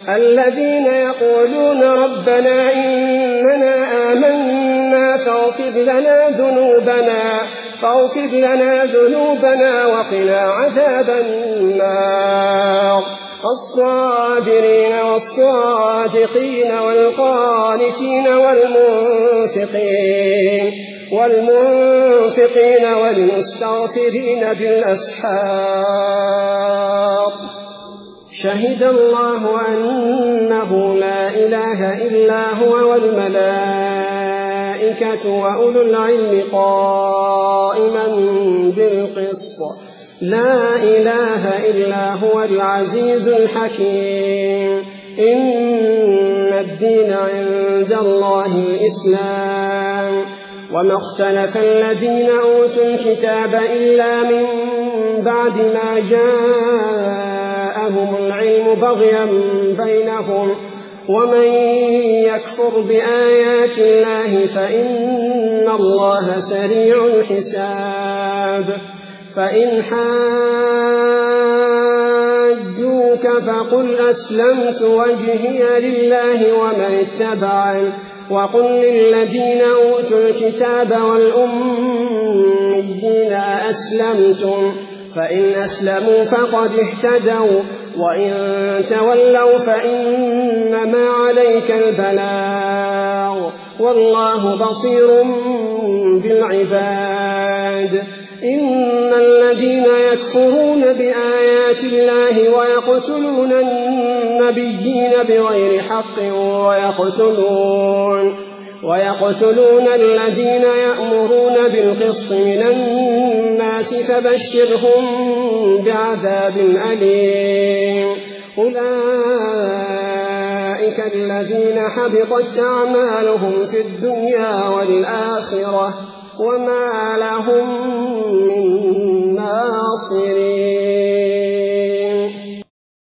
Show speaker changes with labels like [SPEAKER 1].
[SPEAKER 1] الذين يقولون ربنا إننا آمنا فاغفر لنا ذنوبنا وقنا عذاب النار الصابرين والصادقين والقانتين والمنفقين والمستغفرين بالأسحار شهد الله أنه لا إله إلا هو والملائكة وأولو العلم قائما بالقسط لا إله إلا هو العزيز الحكيم إن الدين عند الله الإسلام وما اختلف الذين أوتوا الكتاب إلا من بعد ما جاءهم العلم بغيا بينهم ومن يكفر بآيات الله فإن الله سريع الحساب فإن حاجوك فقل أسلمت وجهي لله ومن اتبعني وقل للذين أوتوا الكتاب والأميين أسلمتم فإن أسلموا فقد اهتدوا وإن تولوا فإنما عليك البلاغ والله بصير بالعباد إن الذين يكفرون بآيات الله ويقتلون النبيين بغير حق ويقتلون الذين يأمرون بالقسط من الناس فبشرهم بعذاب أليم أولئك الذين حبطت أعمالهم في الدنيا والآخرة وما لهم من